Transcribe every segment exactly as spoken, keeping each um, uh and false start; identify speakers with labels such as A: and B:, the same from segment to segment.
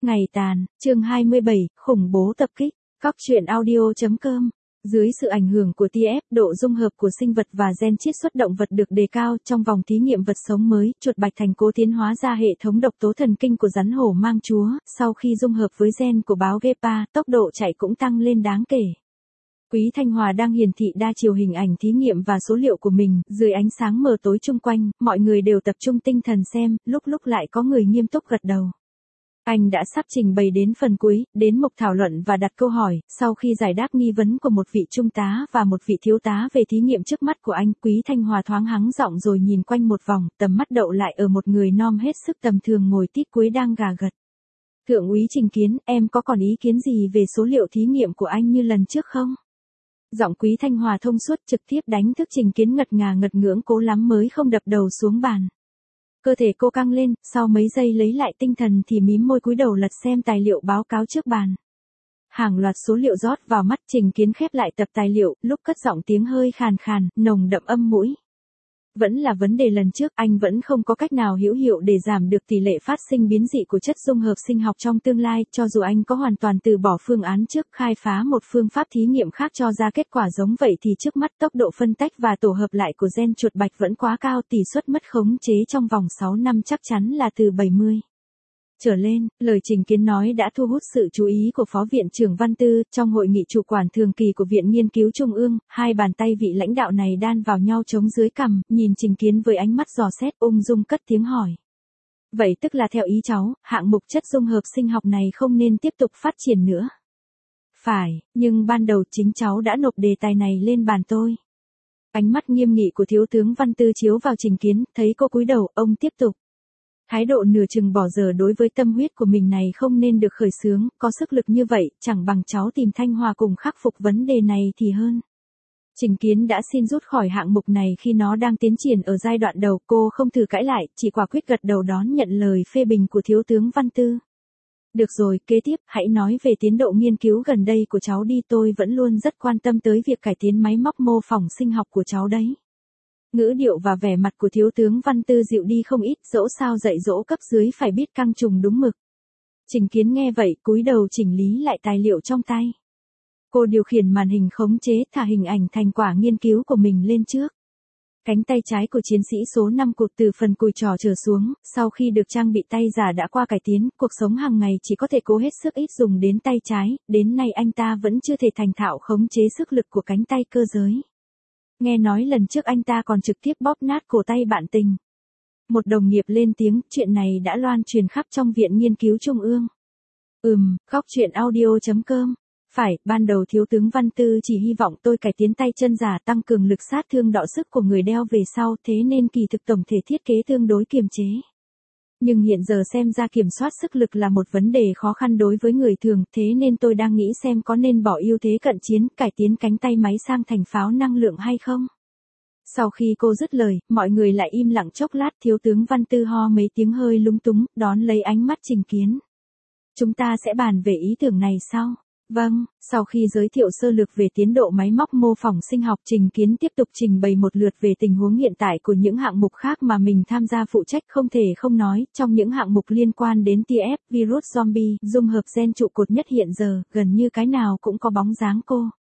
A: Ngày tàn, chương hai mươi bảy, khủng bố tập kích, Cóc truyện audio chấm com. Dưới sự ảnh hưởng của tê ép, độ dung hợp của sinh vật và gen chiết xuất động vật được đề cao. Trong vòng thí nghiệm vật sống mới, chuột bạch thành cố tiến hóa ra hệ thống độc tố thần kinh của rắn hổ mang chúa. Sau khi dung hợp với gen của báo Gepa, tốc độ chạy cũng tăng lên đáng kể. Quý Thanh Hòa đang hiển thị đa chiều hình ảnh thí nghiệm và số liệu của mình, dưới ánh sáng mờ tối chung quanh, mọi người đều tập trung tinh thần xem, lúc lúc lại có người nghiêm túc gật đầu. Anh đã sắp trình bày đến phần cuối, đến mục thảo luận và đặt câu hỏi. Sau khi giải đáp nghi vấn của một vị trung tá và một vị thiếu tá về thí nghiệm trước mắt của anh, Quý Thanh Hòa thoáng hắng giọng rồi nhìn quanh một vòng, tầm mắt đậu lại ở một người nom hết sức tầm thường ngồi tít cuối đang gà gật. Thượng úy Trình Kiến, em có còn ý kiến gì về số liệu thí nghiệm của anh như lần trước không? Giọng Quý Thanh Hòa thông suốt trực tiếp đánh thức Trình Kiến ngật ngà ngật ngưỡng cố lắm mới không đập đầu xuống bàn. Cơ thể cô căng lên, sau mấy giây lấy lại tinh thần thì mím môi cúi đầu lật xem tài liệu báo cáo trước bàn. Hàng loạt số liệu rót vào mắt, Trình Kiến khép lại tập tài liệu, lúc cất giọng tiếng hơi khàn khàn, nồng đậm âm mũi. Vẫn là vấn đề lần trước, anh vẫn không có cách nào hữu hiệu để giảm được tỷ lệ phát sinh biến dị của chất dung hợp sinh học trong tương lai, cho dù anh có hoàn toàn từ bỏ phương án trước khai phá một phương pháp thí nghiệm khác cho ra kết quả giống vậy thì trước mắt tốc độ phân tách và tổ hợp lại của gen chuột bạch vẫn quá cao, tỷ suất mất khống chế trong vòng sáu năm chắc chắn là từ bảy mươi trở lên. Lời Trình Kiến nói đã thu hút sự chú ý của Phó Viện trưởng Văn Tư. Trong hội nghị chủ quản thường kỳ của Viện Nghiên cứu Trung ương, hai bàn tay vị lãnh đạo này đan vào nhau chống dưới cằm, nhìn Trình Kiến với ánh mắt dò xét, ung dung cất tiếng hỏi. Vậy tức là theo ý cháu, hạng mục chất dung hợp sinh học này không nên tiếp tục phát triển nữa. Phải, nhưng ban đầu chính cháu đã nộp đề tài này lên bàn tôi. Ánh mắt nghiêm nghị của Thiếu tướng Văn Tư chiếu vào Trình Kiến, thấy cô cúi đầu, ông tiếp tục. Thái độ nửa chừng bỏ dở đối với tâm huyết của mình này không nên được khởi xướng, có sức lực như vậy, chẳng bằng cháu tìm Thanh Hòa cùng khắc phục vấn đề này thì hơn. Trình Kiến đã xin rút khỏi hạng mục này khi nó đang tiến triển ở giai đoạn đầu, cô không thử cãi lại, chỉ quả quyết gật đầu đón nhận lời phê bình của Thiếu tướng Văn Tư. Được rồi, kế tiếp, hãy nói về tiến độ nghiên cứu gần đây của cháu đi, tôi vẫn luôn rất quan tâm tới việc cải tiến máy móc mô phỏng sinh học của cháu đấy. Ngữ điệu và vẻ mặt của Thiếu tướng Văn Tư dịu đi không ít, dẫu sao dạy dỗ cấp dưới phải biết căng trùng đúng mực. Trình Kiến nghe vậy, cúi đầu chỉnh lý lại tài liệu trong tay. Cô điều khiển màn hình khống chế, thả hình ảnh thành quả nghiên cứu của mình lên trước. Cánh tay trái của chiến sĩ số năm cụt từ phần cùi trỏ trở xuống, sau khi được trang bị tay giả đã qua cải tiến, cuộc sống hàng ngày chỉ có thể cố hết sức ít dùng đến tay trái, đến nay anh ta vẫn chưa thể thành thạo khống chế sức lực của cánh tay cơ giới. Nghe nói lần trước anh ta còn trực tiếp bóp nát cổ tay bạn tình. Một đồng nghiệp lên tiếng, chuyện này đã loan truyền khắp trong Viện Nghiên cứu Trung ương. Ừm, Cóc truyện audio chấm com. Phải, ban đầu Thiếu tướng Văn Tư chỉ hy vọng tôi cải tiến tay chân giả tăng cường lực sát thương đọ sức của người đeo về sau, thế nên kỳ thực tổng thể thiết kế tương đối kiềm chế. Nhưng hiện giờ xem ra kiểm soát sức lực là một vấn đề khó khăn đối với người thường, thế nên tôi đang nghĩ xem có nên bỏ ưu thế cận chiến, cải tiến cánh tay máy sang thành pháo năng lượng hay không. Sau khi cô dứt lời, mọi người lại im lặng chốc lát, Thiếu tướng Văn Tư ho mấy tiếng hơi lúng túng, đón lấy ánh mắt Trình Kiến. Chúng ta sẽ bàn về ý tưởng này sau. Vâng, sau khi giới thiệu sơ lược về tiến độ máy móc mô phỏng sinh học, Trình Kiến tiếp tục trình bày một lượt về tình huống hiện tại của những hạng mục khác mà mình tham gia phụ trách. Không thể không nói, trong những hạng mục liên quan đến tê ép, virus zombie, dung hợp gen trụ cột nhất hiện giờ, gần như cái nào cũng có bóng dáng cô.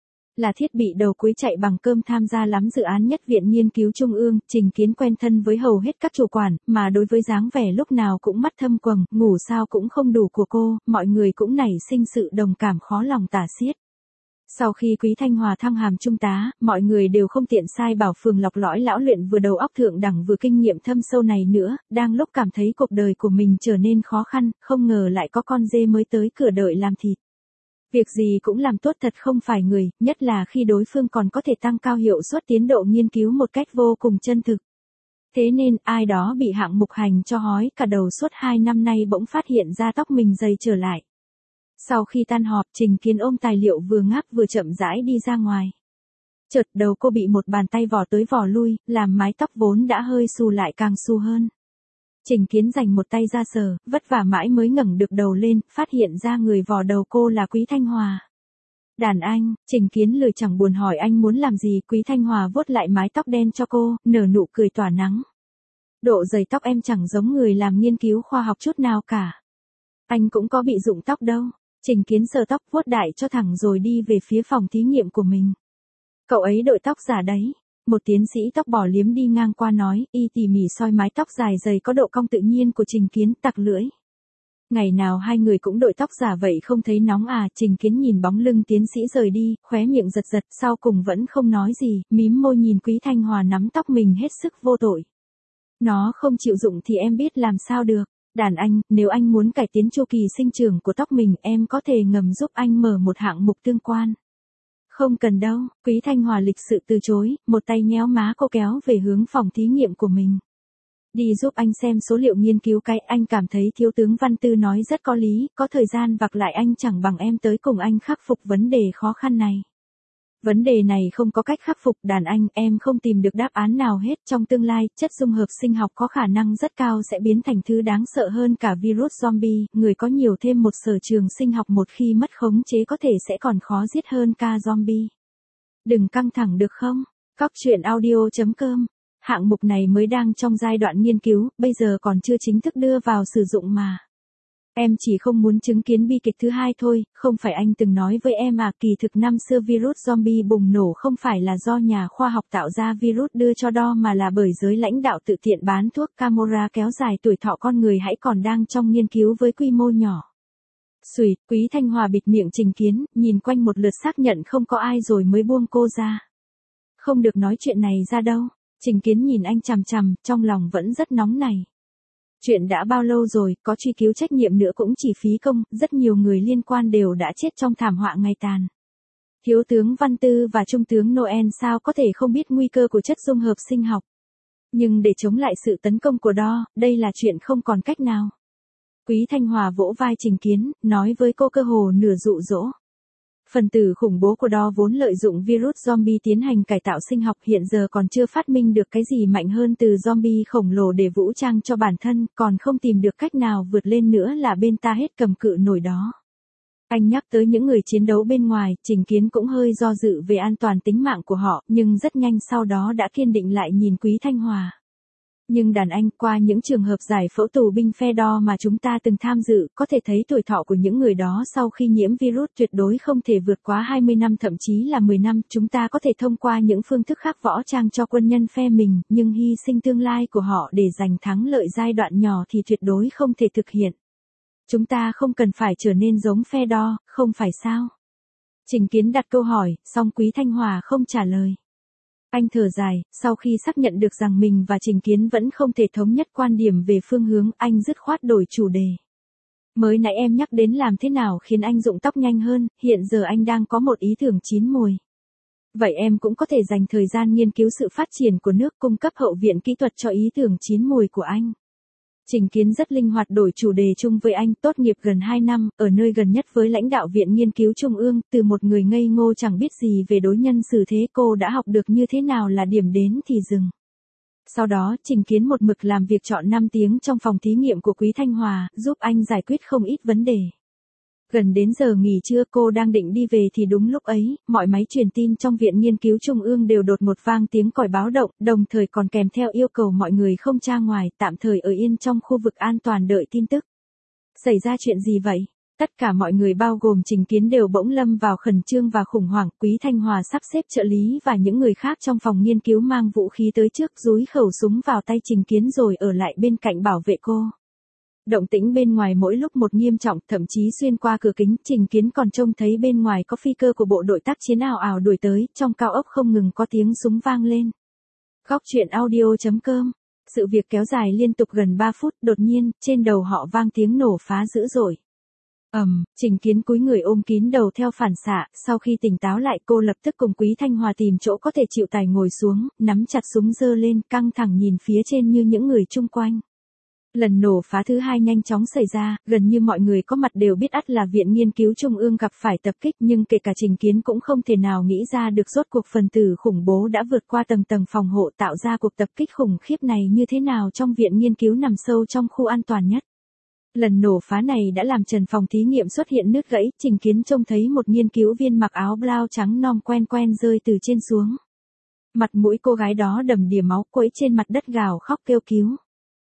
A: Là thiết bị đầu cuối chạy bằng cơm tham gia lắm dự án nhất Viện Nghiên cứu Trung ương, Trình Kiến quen thân với hầu hết các chủ quản, mà đối với dáng vẻ lúc nào cũng mắt thâm quầng, ngủ sao cũng không đủ của cô, mọi người cũng nảy sinh sự đồng cảm khó lòng tả xiết. Sau khi Quý Thanh Hòa thăng hàm trung tá, mọi người đều không tiện sai bảo Phường lọc lõi lão luyện vừa đầu óc thượng đẳng vừa kinh nghiệm thâm sâu này nữa, đang lúc cảm thấy cuộc đời của mình trở nên khó khăn, không ngờ lại có con dê mới tới cửa đợi làm thịt. Việc gì cũng làm tốt thật không phải người, nhất là khi đối phương còn có thể tăng cao hiệu suất tiến độ nghiên cứu một cách vô cùng chân thực. Thế nên, ai đó bị hạng mục hành cho hói cả đầu suốt hai năm nay bỗng phát hiện ra tóc mình dày trở lại. Sau khi tan họp, Trình Kiến ôm tài liệu vừa ngáp vừa chậm rãi đi ra ngoài. Chợt đầu cô bị một bàn tay vò tới vò lui, làm mái tóc vốn đã hơi xù lại càng xù hơn. Trình Kiến dành một tay ra sờ, vất vả mãi mới ngẩng được đầu lên, phát hiện ra người vò đầu cô là Quý Thanh Hòa. Đàn anh, Trình Kiến lười chẳng buồn hỏi anh muốn làm gì, Quý Thanh Hòa vuốt lại mái tóc đen cho cô, nở nụ cười tỏa nắng. Độ dày tóc em chẳng giống người làm nghiên cứu khoa học chút nào cả. Anh cũng có bị rụng tóc đâu. Trình Kiến sờ tóc vuốt đại cho thẳng rồi đi về phía phòng thí nghiệm của mình. Cậu ấy đội tóc giả đấy. Một tiến sĩ tóc bỏ liếm đi ngang qua nói, y tỉ mỉ soi mái tóc dài dày có độ cong tự nhiên của Trình Kiến, tặc lưỡi. Ngày nào hai người cũng đội tóc giả vậy không thấy nóng à? Trình Kiến nhìn bóng lưng tiến sĩ rời đi, khóe miệng giật giật, sau cùng vẫn không nói gì, mím môi nhìn Quý Thanh Hòa nắm tóc mình hết sức vô tội. Nó không chịu rụng thì em biết làm sao được. Đàn anh, nếu anh muốn cải tiến chu kỳ sinh trưởng của tóc mình, em có thể ngầm giúp anh mở một hạng mục tương quan. Không cần đâu, Quý Thanh Hòa lịch sự từ chối, một tay nhéo má cô kéo về hướng phòng thí nghiệm của mình. Đi giúp anh xem số liệu nghiên cứu cái, anh cảm thấy thiếu tướng Văn Tư nói rất có lý, có thời gian vặc lại anh chẳng bằng em tới cùng anh khắc phục vấn đề khó khăn này. Vấn đề này không có cách khắc phục, đàn anh, em không tìm được đáp án nào hết. Trong tương lai, chất dung hợp sinh học có khả năng rất cao sẽ biến thành thứ đáng sợ hơn cả virus zombie, người có nhiều thêm một sở trường sinh học một khi mất khống chế có thể sẽ còn khó giết hơn ca zombie. Đừng căng thẳng được không? Cóc truyện audio chấm com. Hạng mục này mới đang trong giai đoạn nghiên cứu, bây giờ còn chưa chính thức đưa vào sử dụng mà. Em chỉ không muốn chứng kiến bi kịch thứ hai thôi, không phải anh từng nói với em à, kỳ thực năm xưa virus zombie bùng nổ không phải là do nhà khoa học tạo ra virus đưa cho đo mà là bởi giới lãnh đạo tự tiện bán thuốc Camorra kéo dài tuổi thọ con người hãy còn đang trong nghiên cứu với quy mô nhỏ. Xùi, Quý Thanh Hòa bịt miệng Trình Kiến, nhìn quanh một lượt xác nhận không có ai rồi mới buông cô ra. Không được nói chuyện này ra đâu. Trình Kiến nhìn anh chằm chằm, trong lòng vẫn rất nóng này. Chuyện đã bao lâu rồi, có truy cứu trách nhiệm nữa cũng chỉ phí công, rất nhiều người liên quan đều đã chết trong thảm họa ngày tàn. Thiếu tướng Văn Tư và Trung tướng Noel sao có thể không biết nguy cơ của chất dung hợp sinh học. Nhưng để chống lại sự tấn công của đo, đây là chuyện không còn cách nào. Quý Thanh Hòa vỗ vai Trình Kiến, nói với cô cơ hồ nửa dụ dỗ. Phần tử khủng bố của đo vốn lợi dụng virus zombie tiến hành cải tạo sinh học hiện giờ còn chưa phát minh được cái gì mạnh hơn từ zombie khổng lồ để vũ trang cho bản thân, còn không tìm được cách nào vượt lên nữa là bên ta hết cầm cự nổi đó. Anh nhắc tới những người chiến đấu bên ngoài, Trình Kiến cũng hơi do dự về an toàn tính mạng của họ, nhưng rất nhanh sau đó đã kiên định lại nhìn Quý Thanh Hòa. Nhưng đàn anh, qua những trường hợp giải phẫu tù binh phe đo mà chúng ta từng tham dự, có thể thấy tuổi thọ của những người đó sau khi nhiễm virus tuyệt đối không thể vượt quá hai mươi năm thậm chí là mười năm. Chúng ta có thể thông qua những phương thức khác võ trang cho quân nhân phe mình, nhưng hy sinh tương lai của họ để giành thắng lợi giai đoạn nhỏ thì tuyệt đối không thể thực hiện. Chúng ta không cần phải trở nên giống phe đo, không phải sao? Trình Kiến đặt câu hỏi, song Quý Thanh Hòa không trả lời. Anh thở dài, sau khi xác nhận được rằng mình và Trình Kiến vẫn không thể thống nhất quan điểm về phương hướng, anh dứt khoát đổi chủ đề. Mới nãy em nhắc đến làm thế nào khiến anh rụng tóc nhanh hơn, hiện giờ anh đang có một ý tưởng chín mùi. Vậy em cũng có thể dành thời gian nghiên cứu sự phát triển của nước cung cấp hậu viện kỹ thuật cho ý tưởng chín mùi của anh. Trình Kiến rất linh hoạt đổi chủ đề chung với anh, tốt nghiệp gần hai năm, ở nơi gần nhất với lãnh đạo Viện Nghiên cứu Trung ương, từ một người ngây ngô chẳng biết gì về đối nhân xử thế cô đã học được như thế nào là điểm đến thì dừng. Sau đó, Trình Kiến một mực làm việc trọn năm tiếng trong phòng thí nghiệm của Quý Thanh Hòa, giúp anh giải quyết không ít vấn đề. Gần đến giờ nghỉ trưa cô đang định đi về thì đúng lúc ấy, mọi máy truyền tin trong Viện Nghiên cứu Trung ương đều đột một vang tiếng còi báo động, đồng thời còn kèm theo yêu cầu mọi người không ra ngoài, tạm thời ở yên trong khu vực an toàn đợi tin tức. Xảy ra chuyện gì vậy? Tất cả mọi người bao gồm Trình Kiến đều bỗng lâm vào khẩn trương và khủng hoảng. Quý Thanh Hòa sắp xếp trợ lý và những người khác trong phòng nghiên cứu mang vũ khí tới trước, dúi khẩu súng vào tay Trình Kiến rồi ở lại bên cạnh bảo vệ cô. Động tĩnh bên ngoài mỗi lúc một nghiêm trọng, thậm chí xuyên qua cửa kính, Trình Kiến còn trông thấy bên ngoài có phi cơ của bộ đội tác chiến ào ào đuổi tới, trong cao ốc không ngừng có tiếng súng vang lên. Cóc truyện audio chấm com. Sự việc kéo dài liên tục gần ba phút, đột nhiên, trên đầu họ vang tiếng nổ phá dữ dội. Ầm, um, Trình Kiến cúi người ôm kín đầu theo phản xạ, sau khi tỉnh táo lại cô lập tức cùng Quý Thanh Hòa tìm chỗ có thể chịu tải ngồi xuống, nắm chặt súng giơ lên, căng thẳng nhìn phía trên như những người chung quanh. Lần nổ phá thứ hai nhanh chóng xảy ra, gần như mọi người có mặt đều biết ắt là Viện Nghiên cứu Trung ương gặp phải tập kích, nhưng kể cả Trình Kiến cũng không thể nào nghĩ ra được rốt cuộc phần tử khủng bố đã vượt qua tầng tầng phòng hộ tạo ra cuộc tập kích khủng khiếp này như thế nào trong Viện Nghiên cứu nằm sâu trong khu an toàn nhất. Lần nổ phá này đã làm trần phòng thí nghiệm xuất hiện nứt gãy, Trình Kiến trông thấy một nghiên cứu viên mặc áo blau trắng non quen quen rơi từ trên xuống. Mặt mũi cô gái đó đầm đìa máu, quẫy trên mặt đất gào khóc kêu cứu.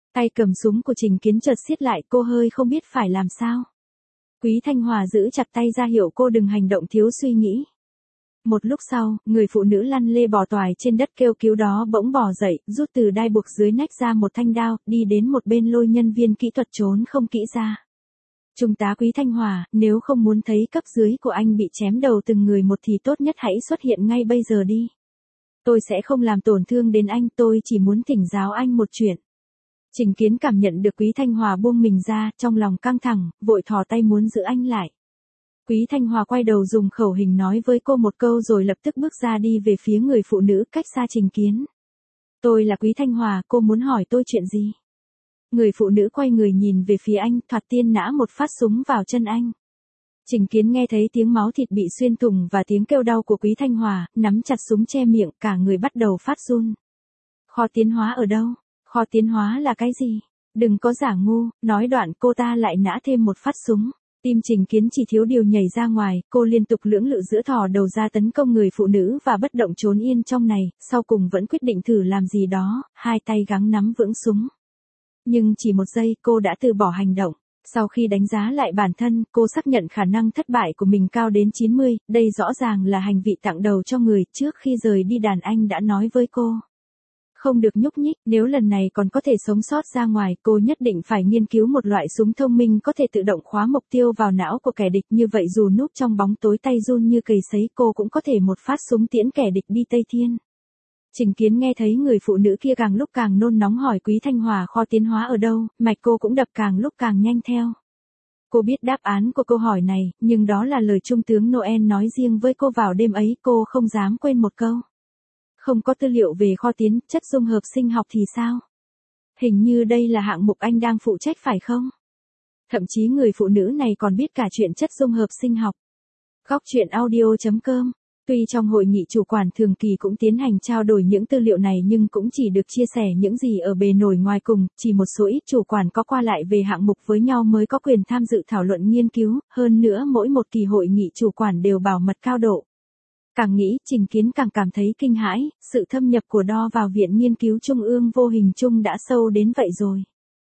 A: Tay cầm súng của Trình Kiến chợt siết lại, cô hơi không biết phải làm sao. Quý Thanh Hòa giữ chặt tay ra hiệu cô đừng hành động thiếu suy nghĩ. Một lúc sau, người phụ nữ lăn lê bò toài trên đất kêu cứu đó bỗng bò dậy, rút từ đai buộc dưới nách ra một thanh đao, đi đến một bên lôi nhân viên kỹ thuật trốn không kỹ ra. Trung tá Quý Thanh Hòa, nếu không muốn thấy cấp dưới của anh bị chém đầu từng người một thì tốt nhất hãy xuất hiện ngay bây giờ đi. Tôi sẽ không làm tổn thương đến anh, tôi chỉ muốn thỉnh giáo anh một chuyện. Trình Kiến cảm nhận được Quý Thanh Hòa buông mình ra, trong lòng căng thẳng, vội thò tay muốn giữ anh lại. Quý Thanh Hòa quay đầu dùng khẩu hình nói với cô một câu rồi lập tức bước ra đi về phía người phụ nữ cách xa Trình Kiến. Tôi là Quý Thanh Hòa, cô muốn hỏi tôi chuyện gì? Người phụ nữ quay người nhìn về phía anh, thoạt tiên nã một phát súng vào chân anh. Trình Kiến nghe thấy tiếng máu thịt bị xuyên thủng và tiếng kêu đau của Quý Thanh Hòa, nắm chặt súng che miệng, cả người bắt đầu phát run. Kho tiến hóa ở đâu? Kho tiến hóa là cái gì? Đừng có giả ngu, nói đoạn cô ta lại nã thêm một phát súng. Tim Trình Kiến chỉ thiếu điều nhảy ra ngoài, cô liên tục lưỡng lự giữa thò đầu ra tấn công người phụ nữ và bất động trốn yên trong này, sau cùng vẫn quyết định thử làm gì đó, hai tay gắng nắm vững súng. Nhưng chỉ một giây cô đã từ bỏ hành động. Sau khi đánh giá lại bản thân, cô xác nhận khả năng thất bại của mình cao đến chín mươi, đây rõ ràng là hành vị tặng đầu cho người, trước khi rời đi đàn anh đã nói với cô. Không được nhúc nhích, nếu lần này còn có thể sống sót ra ngoài, cô nhất định phải nghiên cứu một loại súng thông minh có thể tự động khóa mục tiêu vào não của kẻ địch, như vậy dù núp trong bóng tối tay run như cầy sấy cô cũng có thể một phát súng tiễn kẻ địch đi Tây Thiên. Trình Kiến nghe thấy người phụ nữ kia càng lúc càng nôn nóng hỏi Quý Thanh Hòa kho tiến hóa ở đâu, mạch cô cũng đập càng lúc càng nhanh theo. Cô biết đáp án của câu hỏi này, nhưng đó là lời Trung tướng Noel nói riêng với cô vào đêm ấy, cô không dám quên một câu. Không có tư liệu về kho tiến chất dung hợp sinh học thì sao? Hình như đây là hạng mục anh đang phụ trách phải không? Thậm chí người phụ nữ này còn biết cả chuyện chất dung hợp sinh học. Góc truyện audio chấm com. Tuy trong hội nghị chủ quản thường kỳ cũng tiến hành trao đổi những tư liệu này nhưng cũng chỉ được chia sẻ những gì ở bề nổi ngoài cùng, chỉ một số ít chủ quản có qua lại về hạng mục với nhau mới có quyền tham dự thảo luận nghiên cứu, hơn nữa mỗi một kỳ hội nghị chủ quản đều bảo mật cao độ. Càng nghĩ, Trình Kiến càng cảm thấy kinh hãi, sự thâm nhập của đo vào Viện Nghiên cứu Trung ương vô hình chung đã sâu đến vậy rồi.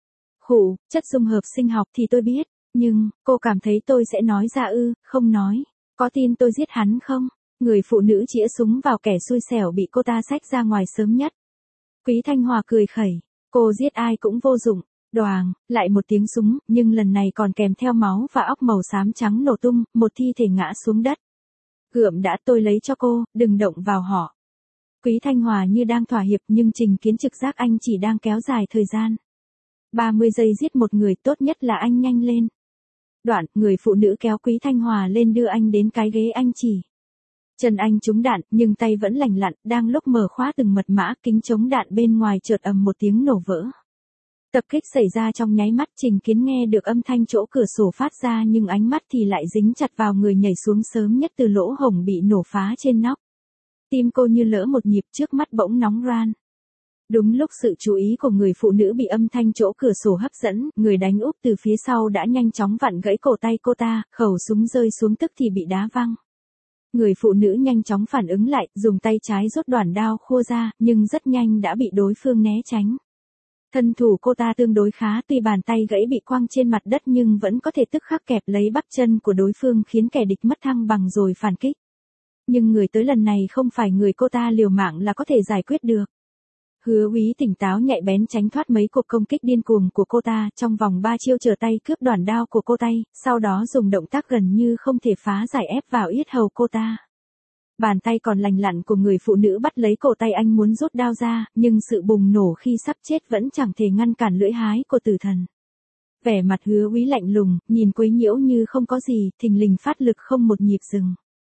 A: Khủ, chất dung hợp sinh học thì tôi biết, nhưng, cô cảm thấy tôi sẽ nói ra ư, không nói, có tin tôi giết hắn không? Người phụ nữ chĩa súng vào kẻ xui xẻo bị cô ta xách ra ngoài sớm nhất. Quý Thanh Hòa cười khẩy, cô giết ai cũng vô dụng, đoàng, lại một tiếng súng, nhưng lần này còn kèm theo máu và óc màu xám trắng nổ tung, một thi thể ngã xuống đất. Gượm đã, tôi lấy cho cô, đừng động vào họ. Quý Thanh Hòa như đang thỏa hiệp nhưng Trình Kiến trực giác anh chỉ đang kéo dài thời gian. ba mươi giây giết một người, tốt nhất là anh nhanh lên. Đoạn, người phụ nữ kéo Quý Thanh Hòa lên đưa anh đến cái ghế anh chỉ. Chân anh trúng đạn, nhưng tay vẫn lành lặn, đang lúc mở khóa từng mật mã, kính chống đạn bên ngoài chợt ầm một tiếng nổ vỡ. Tập kích xảy ra trong nháy mắt, Trình Kiến nghe được âm thanh chỗ cửa sổ phát ra nhưng ánh mắt thì lại dính chặt vào người nhảy xuống sớm nhất từ lỗ hổng bị nổ phá trên nóc. Tim cô như lỡ một nhịp, trước mắt bỗng nóng ran. Đúng lúc sự chú ý của người phụ nữ bị âm thanh chỗ cửa sổ hấp dẫn, người đánh úp từ phía sau đã nhanh chóng vặn gãy cổ tay cô ta, khẩu súng rơi xuống tức thì bị đá văng. Người phụ nữ nhanh chóng phản ứng lại, dùng tay trái rút đoạn đao khua ra, nhưng rất nhanh đã bị đối phương né tránh. Thân thủ cô ta tương đối khá, tuy bàn tay gãy bị quăng trên mặt đất nhưng vẫn có thể tức khắc kẹp lấy bắp chân của đối phương khiến kẻ địch mất thăng bằng rồi phản kích. Nhưng người tới lần này không phải người cô ta liều mạng là có thể giải quyết được. Hứa Úy tỉnh táo nhạy bén tránh thoát mấy cuộc công kích điên cuồng của cô ta, trong vòng ba chiêu trở tay cướp đoạn đao của cô tay, sau đó dùng động tác gần như không thể phá giải ép vào yết hầu cô ta. Bàn tay còn lành lặn của người phụ nữ bắt lấy cổ tay anh muốn rút đao ra, nhưng sự bùng nổ khi sắp chết vẫn chẳng thể ngăn cản lưỡi hái của tử thần. Vẻ mặt Hứa Úy lạnh lùng, nhìn Quấy Nhiễu như không có gì, thình lình phát lực không một nhịp dừng.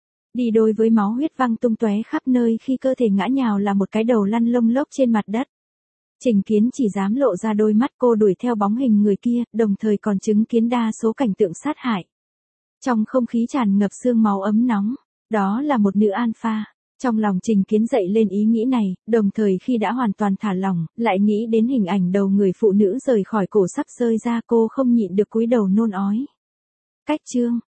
A: Đi đôi với máu huyết văng tung tóe khắp nơi khi cơ thể ngã nhào là một cái đầu lăn lông lốc trên mặt đất. Trình Kiến chỉ dám lộ ra đôi mắt, cô đuổi theo bóng hình người kia, đồng thời còn chứng kiến đa số cảnh tượng sát hại. Trong không khí tràn ngập sương máu ấm nóng, đó là một nữ alpha. Trong lòng Trình Kiến dậy lên ý nghĩ này, đồng thời khi đã hoàn toàn thả lỏng, lại nghĩ đến hình ảnh đầu người phụ nữ rời khỏi cổ sắp rơi ra, cô không nhịn được cúi đầu nôn ói. Cách chương